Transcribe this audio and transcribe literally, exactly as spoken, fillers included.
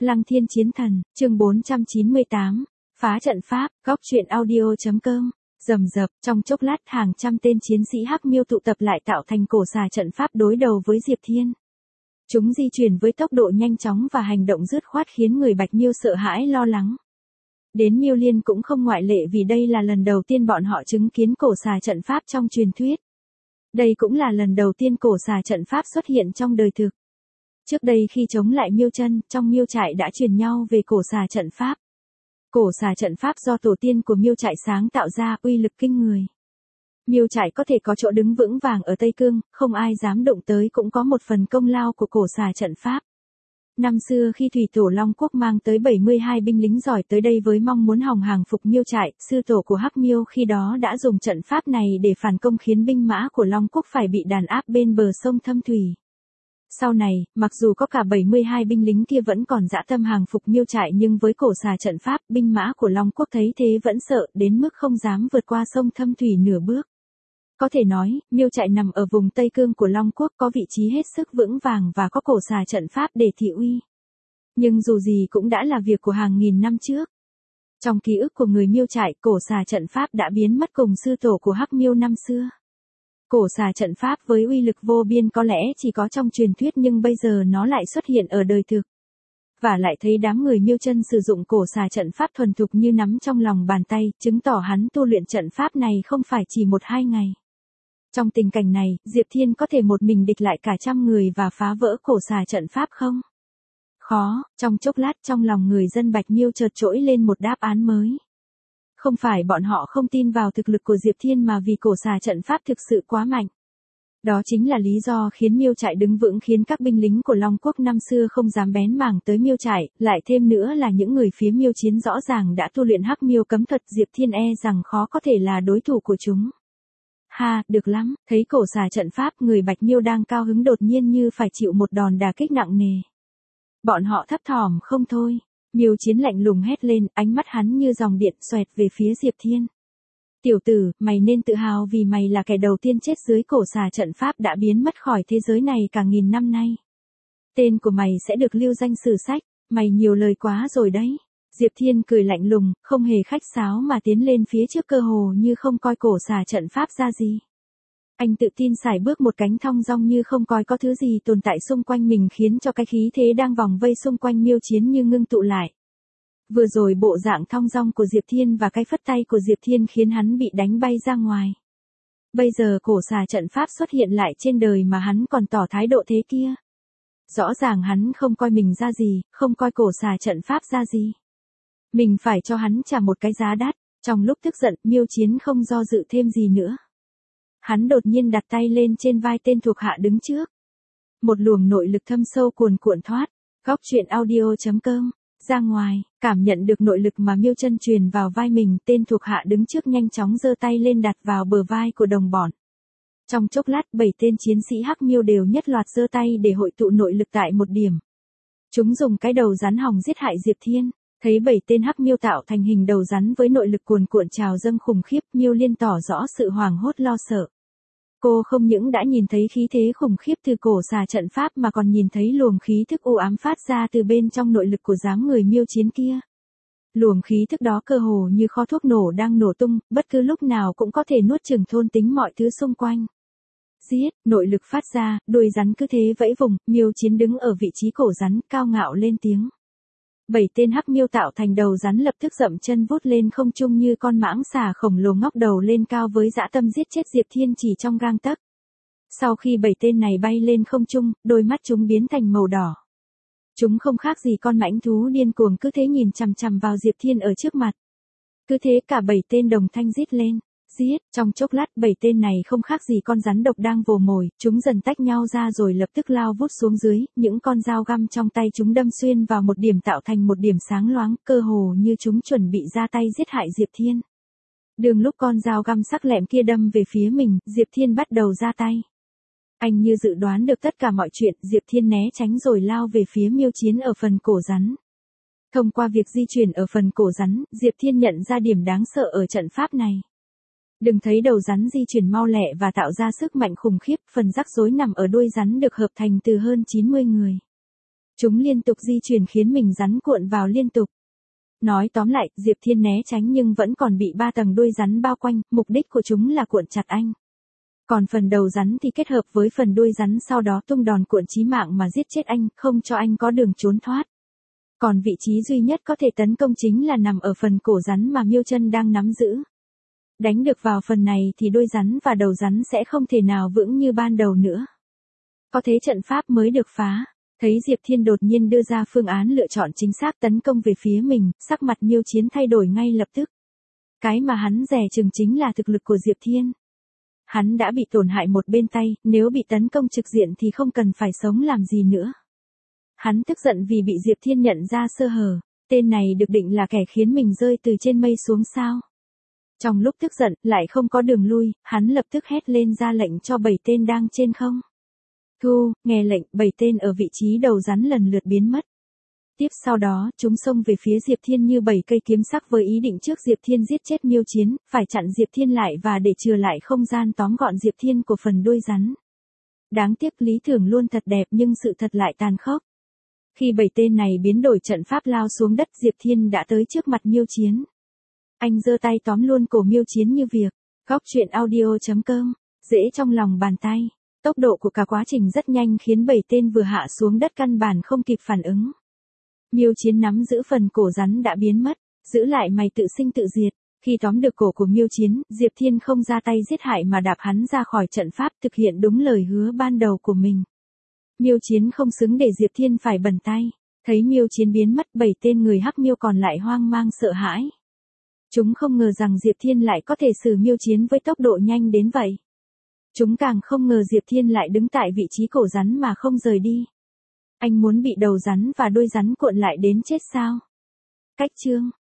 Lăng Thiên Chiến Thần, chương bốn trăm chín mươi tám, phá trận pháp, góc truyện audio.com, rầm rập, trong chốc lát hàng trăm tên chiến sĩ Hắc Miêu tụ tập lại tạo thành cổ xà trận pháp đối đầu với Diệp Thiên. Chúng di chuyển với tốc độ nhanh chóng và hành động dứt khoát khiến người Bạch Miêu sợ hãi lo lắng. Đến Miêu Liên cũng không ngoại lệ vì đây là lần đầu tiên bọn họ chứng kiến cổ xà trận pháp trong truyền thuyết. Đây cũng là lần đầu tiên cổ xà trận pháp xuất hiện trong đời thực. Trước đây khi chống lại Miêu Chân, trong Miêu trại đã truyền nhau về cổ xà trận pháp. Cổ xà trận pháp do tổ tiên của Miêu trại sáng tạo ra, uy lực kinh người. Miêu trại có thể có chỗ đứng vững vàng ở Tây Cương, không ai dám động tới cũng có một phần công lao của cổ xà trận pháp. Năm xưa khi Thủy Tổ Long Quốc mang tới bảy mươi hai binh lính giỏi tới đây với mong muốn hòng hàng phục Miêu trại, sư tổ của Hắc Miêu khi đó đã dùng trận pháp này để phản công khiến binh mã của Long Quốc phải bị đàn áp bên bờ sông Thâm Thủy. Sau này, mặc dù có cả bảy mươi hai binh lính kia vẫn còn dã tâm hàng phục Miêu trại nhưng với cổ xà trận pháp, binh mã của Long Quốc thấy thế vẫn sợ đến mức không dám vượt qua sông Thâm Thủy nửa bước. Có thể nói, Miêu trại nằm ở vùng Tây Cương của Long Quốc có vị trí hết sức vững vàng và có cổ xà trận pháp để thị uy. Nhưng dù gì cũng đã là việc của hàng nghìn năm trước. Trong ký ức của người Miêu trại, cổ xà trận pháp đã biến mất cùng sư tổ của Hắc Miêu năm xưa. Cổ xà trận pháp với uy lực vô biên có lẽ chỉ có trong truyền thuyết nhưng bây giờ nó lại xuất hiện ở đời thực. Và lại thấy đám người Miêu Chân sử dụng cổ xà trận pháp thuần thục như nắm trong lòng bàn tay, chứng tỏ hắn tu luyện trận pháp này không phải chỉ một hai ngày. Trong tình cảnh này, Diệp Thiên có thể một mình địch lại cả trăm người và phá vỡ cổ xà trận pháp không? Khó, trong chốc lát trong lòng người dân Bạch Miêu chợt trỗi lên một đáp án mới. Không phải bọn họ không tin vào thực lực của Diệp Thiên mà vì cổ xà trận pháp thực sự quá mạnh. Đó chính là lý do khiến Miêu trại đứng vững khiến các binh lính của Long Quốc năm xưa không dám bén mảng tới Miêu trại, lại thêm nữa là những người phía Miêu Chiến rõ ràng đã tu luyện Hắc Miêu cấm thuật, Diệp Thiên e rằng khó có thể là đối thủ của chúng. Ha, được lắm, thấy cổ xà trận pháp, người Bạch Miêu đang cao hứng đột nhiên như phải chịu một đòn đả kích nặng nề. Bọn họ thấp thỏm không thôi. Miêu Chiến lạnh lùng hét lên, ánh mắt hắn như dòng điện xoẹt về phía Diệp Thiên. Tiểu tử, mày nên tự hào vì mày là kẻ đầu tiên chết dưới cổ xà trận pháp đã biến mất khỏi thế giới này cả nghìn năm nay. Tên của mày sẽ được lưu danh sử sách, mày nhiều lời quá rồi đấy. Diệp Thiên cười lạnh lùng, không hề khách sáo mà tiến lên phía trước cơ hồ như không coi cổ xà trận pháp ra gì. Anh tự tin sải bước một cánh thong dong như không coi có thứ gì tồn tại xung quanh mình khiến cho cái khí thế đang vòng vây xung quanh Miêu Chiến như ngưng tụ lại. Vừa rồi bộ dạng thong dong của Diệp Thiên và cái phất tay của Diệp Thiên khiến hắn bị đánh bay ra ngoài. Bây giờ cổ xà trận pháp xuất hiện lại trên đời mà hắn còn tỏ thái độ thế kia. Rõ ràng hắn không coi mình ra gì, không coi cổ xà trận pháp ra gì. Mình phải cho hắn trả một cái giá đắt. Trong lúc tức giận, Miêu Chiến không do dự thêm gì nữa. Hắn đột nhiên đặt tay lên trên vai tên thuộc hạ đứng trước. Một luồng nội lực thâm sâu cuồn cuộn thoát, góc truyện audio.com, ra ngoài, cảm nhận được nội lực mà Miêu Chân truyền vào vai mình, tên thuộc hạ đứng trước nhanh chóng giơ tay lên đặt vào bờ vai của đồng bọn. Trong chốc lát, bảy tên chiến sĩ Hắc Miêu đều nhất loạt giơ tay để hội tụ nội lực tại một điểm. Chúng dùng cái đầu rắn hòng giết hại Diệp Thiên. Thấy bảy tên Hắc Miêu tạo thành hình đầu rắn với nội lực cuồn cuộn trào dâng khủng khiếp, Miêu Liên tỏ rõ sự hoảng hốt lo sợ. Cô không những đã nhìn thấy khí thế khủng khiếp từ cổ xà trận pháp mà còn nhìn thấy luồng khí thức u ám phát ra từ bên trong nội lực của dáng người Miêu Chiến kia. Luồng khí thức đó cơ hồ như kho thuốc nổ đang nổ tung, bất cứ lúc nào cũng có thể nuốt chửng thôn tính mọi thứ xung quanh. Giết, nội lực phát ra, đuôi rắn cứ thế vẫy vùng, Miêu Chiến đứng ở vị trí cổ rắn, cao ngạo lên tiếng. Bảy tên Hắc Miêu tạo thành đầu rắn lập tức dậm chân vút lên không trung như con mãng xà khổng lồ ngóc đầu lên cao với dã tâm giết chết Diệp Thiên chỉ trong gang tấc. Sau khi bảy tên này bay lên không trung, đôi mắt chúng biến thành màu đỏ. Chúng không khác gì con mãnh thú điên cuồng cứ thế nhìn chằm chằm vào Diệp Thiên ở trước mặt. Cứ thế cả bảy tên đồng thanh rít lên. Giết, trong chốc lát bảy tên này không khác gì con rắn độc đang vồ mồi, chúng dần tách nhau ra rồi lập tức lao vút xuống dưới, những con dao găm trong tay chúng đâm xuyên vào một điểm tạo thành một điểm sáng loáng, cơ hồ như chúng chuẩn bị ra tay giết hại Diệp Thiên. Đường lúc con dao găm sắc lẹm kia đâm về phía mình, Diệp Thiên bắt đầu ra tay. Anh như dự đoán được tất cả mọi chuyện, Diệp Thiên né tránh rồi lao về phía Miêu Chiến ở phần cổ rắn. Thông qua việc di chuyển ở phần cổ rắn, Diệp Thiên nhận ra điểm đáng sợ ở trận pháp này. Đừng thấy đầu rắn di chuyển mau lẹ và tạo ra sức mạnh khủng khiếp, phần rắc rối nằm ở đuôi rắn được hợp thành từ hơn chín mươi người. Chúng liên tục di chuyển khiến mình rắn cuộn vào liên tục. Nói tóm lại, Diệp Thiên né tránh nhưng vẫn còn bị ba tầng đuôi rắn bao quanh, mục đích của chúng là cuộn chặt anh. Còn phần đầu rắn thì kết hợp với phần đuôi rắn sau đó tung đòn cuộn chí mạng mà giết chết anh, không cho anh có đường trốn thoát. Còn vị trí duy nhất có thể tấn công chính là nằm ở phần cổ rắn mà Miêu Chân đang nắm giữ. Đánh được vào phần này thì đuôi rắn và đầu rắn sẽ không thể nào vững như ban đầu nữa. Có thế trận pháp mới được phá. Thấy Diệp Thiên đột nhiên đưa ra phương án lựa chọn chính xác tấn công về phía mình, sắc mặt Miêu Chiến thay đổi ngay lập tức. Cái mà hắn dè chừng chính là thực lực của Diệp Thiên. Hắn đã bị tổn hại một bên tay, nếu bị tấn công trực diện thì không cần phải sống làm gì nữa. Hắn tức giận vì bị Diệp Thiên nhận ra sơ hở, tên này được định là kẻ khiến mình rơi từ trên mây xuống sao. Trong lúc tức giận, lại không có đường lui, hắn lập tức hét lên ra lệnh cho bảy tên đang trên không. Thu, nghe lệnh, bảy tên ở vị trí đầu rắn lần lượt biến mất. Tiếp sau đó, chúng xông về phía Diệp Thiên như bảy cây kiếm sắc với ý định trước Diệp Thiên giết chết Miêu Chiến, phải chặn Diệp Thiên lại và để chừa lại không gian tóm gọn Diệp Thiên của phần đuôi rắn. Đáng tiếc lý tưởng luôn thật đẹp nhưng sự thật lại tàn khốc. Khi bảy tên này biến đổi trận pháp lao xuống đất, Diệp Thiên đã tới trước mặt Miêu Chiến. Anh giơ tay tóm luôn cổ Miêu Chiến như việc. Góc truyện audio chấm com, dễ trong lòng bàn tay. Tốc độ của cả quá trình rất nhanh khiến bảy tên vừa hạ xuống đất căn bản không kịp phản ứng. Miêu Chiến nắm giữ phần cổ rắn đã biến mất, giữ lại mày tự sinh tự diệt. Khi tóm được cổ của Miêu Chiến, Diệp Thiên không ra tay giết hại mà đạp hắn ra khỏi trận pháp, thực hiện đúng lời hứa ban đầu của mình. Miêu Chiến không xứng để Diệp Thiên phải bẩn tay. Thấy Miêu Chiến biến mất, bảy tên người Hắc Miêu còn lại hoang mang sợ hãi. Chúng không ngờ rằng Diệp Thiên lại có thể xử Miêu Chiến với tốc độ nhanh đến vậy. Chúng càng không ngờ Diệp Thiên lại đứng tại vị trí cổ rắn mà không rời đi. Anh muốn bị đầu rắn và đuôi rắn cuộn lại đến chết sao? Cách chương